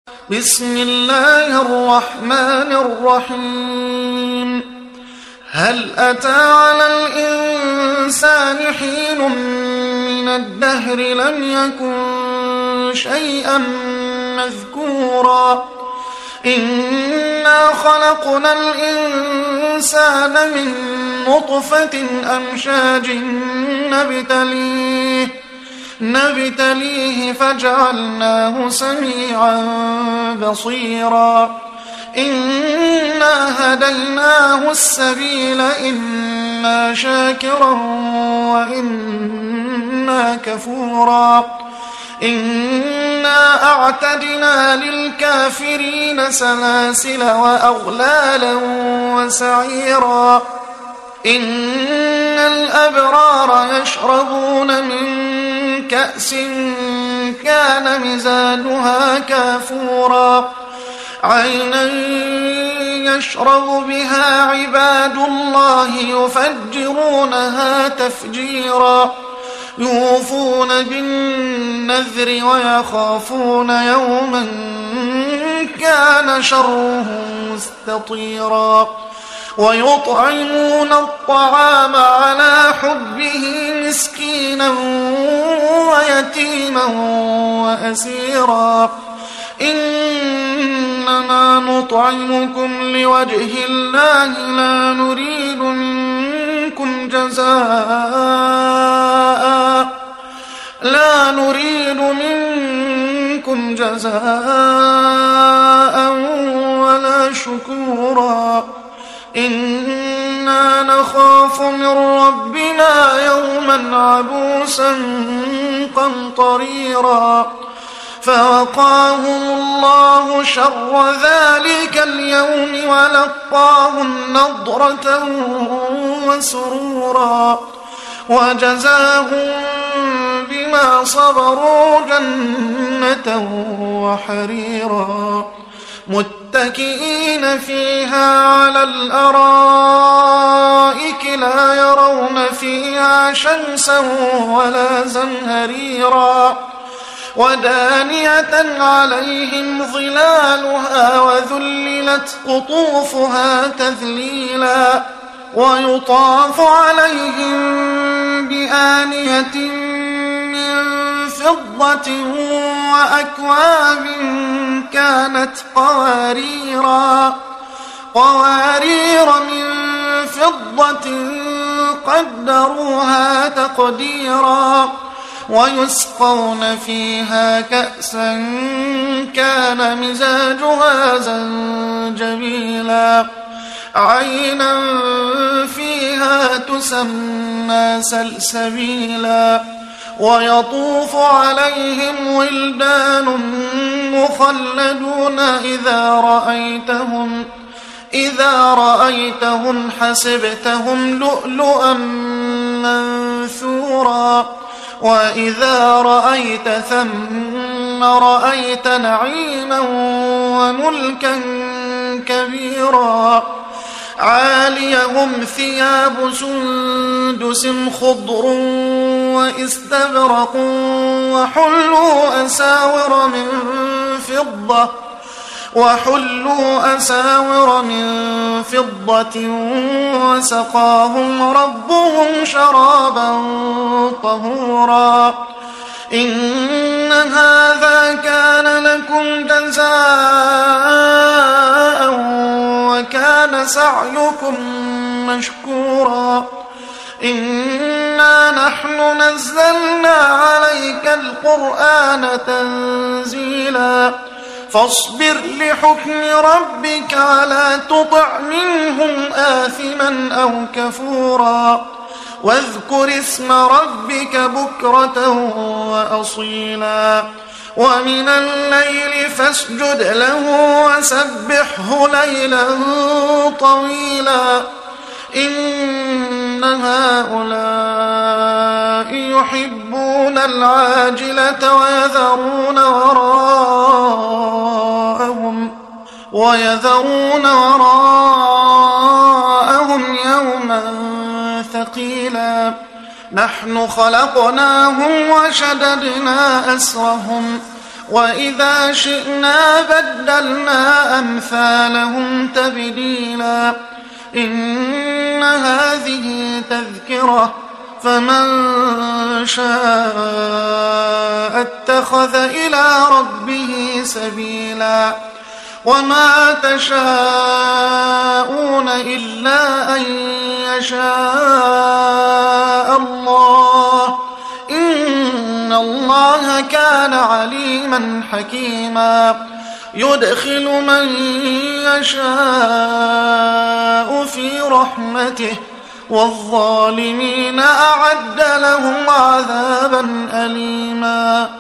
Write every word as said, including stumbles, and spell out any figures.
بسم الله الرحمن الرحيم هل أتى على الإنسان حين من الدهر لم يكن شيئا مذكورا إنا خلقنا الإنسان من نطفة أمشاج نبتليه نبتليه فجعلناه سميعا بصيرا إنا هديناه السبيل إما شاكرا وإما كفورا إنا أعتدنا للكافرين سلاسل وأغلالا وسعيرا إن الأبرار يشربون من كأس كان مزاجها كافورا عينا يشرب بها عباد الله يفجرونها تفجيرا يوفون بالنذر ويخافون يوما كان شره مستطيرا ويطعمون الطعام على حبه مسكينا ويتيما وأسيرا إنما نطعمكم لوجه الله لا نريد منكم جزاء لا نريد منكم جزاء ولا شكورا إنا نخاف من ربنا يوما عبوسا قمطريرا فوقاهم الله شر ذلك اليوم ولقاهم نضرة وسرورا وجزاهم بما صبروا جنة وحريرا متكئين فيها على الأرائك لا يرون فيها شمسا ولا زمهريرا ودانية عليهم ظلالها وذللت قطوفها تذليلا ويطاف عليهم بآنية من فضة وأكواب كانت قواريرا قوارير من فضة قدروها تقديرا ويسقون فيها كأسا كان مزاجها زنجبيلا عينا فيها تسمى سلسبيلا ويطوف عليهم ولدان مخلدون إذا رأيتهم إذا رأيتهم حسبتهم لؤلؤا منثورا وإذا رأيت ثم رأيت نعيما وملكا كبيرا عاليهم ثياب سندس خضر واستبرق وحلوا أساور من فضة وحلوا أساور من فضة وسقاهم ربهم شرابا طهورا إن هذا كان لكم جزاء وكان سعيكم مشكورا إنا نحن نزلنا عليك القرآن تنزيلا فاصبر لحكم ربك ولا تطع منهم آثما أو كفورا واذكر اسم ربك بكرة وأصيلا ومن الليل فاسجد له وسبحه ليلا طويلا إن هؤلاء يحبون العاجلة ويذرون وراءهم ويذرون وراءهم يوما ثقيلا نحن خلقناهم وشددنا أسرهم وإذا شئنا بدلنا أمثالهم تبديلا إن هذه تذكرة فمن شاء اتخذ إلى ربه سبيلا وما تشاءون إلا أن يشاء الله إن الله كان عليما حكيما يدخل من يشاء في رحمته والظالمين أعد لهم عذابا أليما